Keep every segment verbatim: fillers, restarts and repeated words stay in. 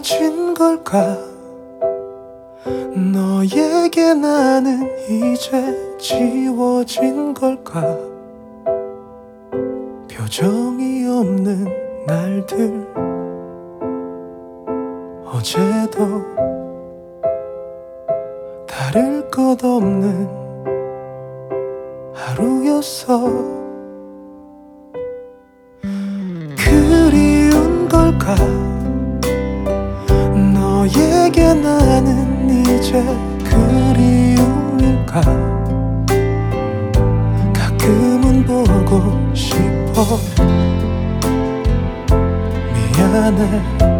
지워진 걸까? 너에게 나는 이제 지워진 걸까? 표정이 없는 날들, 어제도 다를 것 없는 하루였어. 그리운 걸까? 너에게 나는 이제 그리움일까? 가끔은 보고 싶어. 미안해.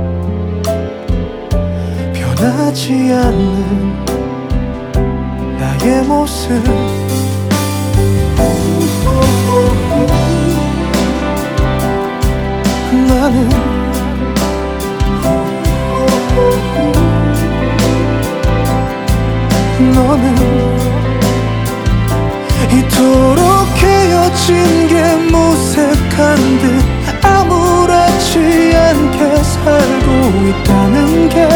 변하지 않는 나의 모습. 나는 너는 이토록 헤어진 게 무색한 듯 아무렇지 않게 살고 있다는 게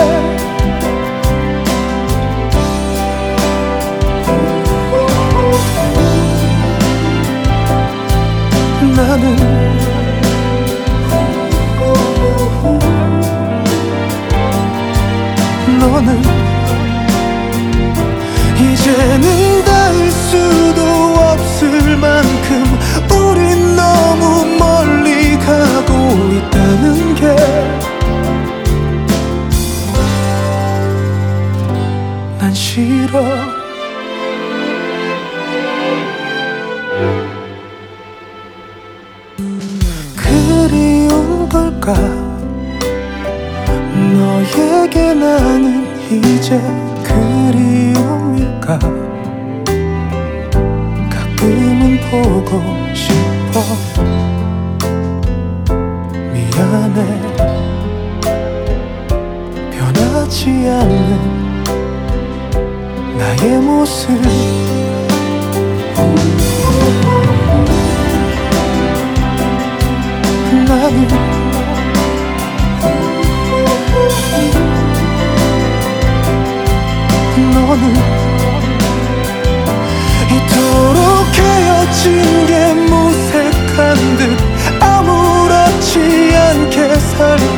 나는 너는 이제는 닿을 수도 없을 만큼 우린 너무 멀리 가고 있다는 게 난 싫어. 그리운 걸까? 너에게 나는 이제 그리움일까? 가끔은 보고 싶어. 미안해. 변하지 않는 나의 모습. 나는 너는 이토록 헤어진 게 무색한 듯 아무렇지 않게 살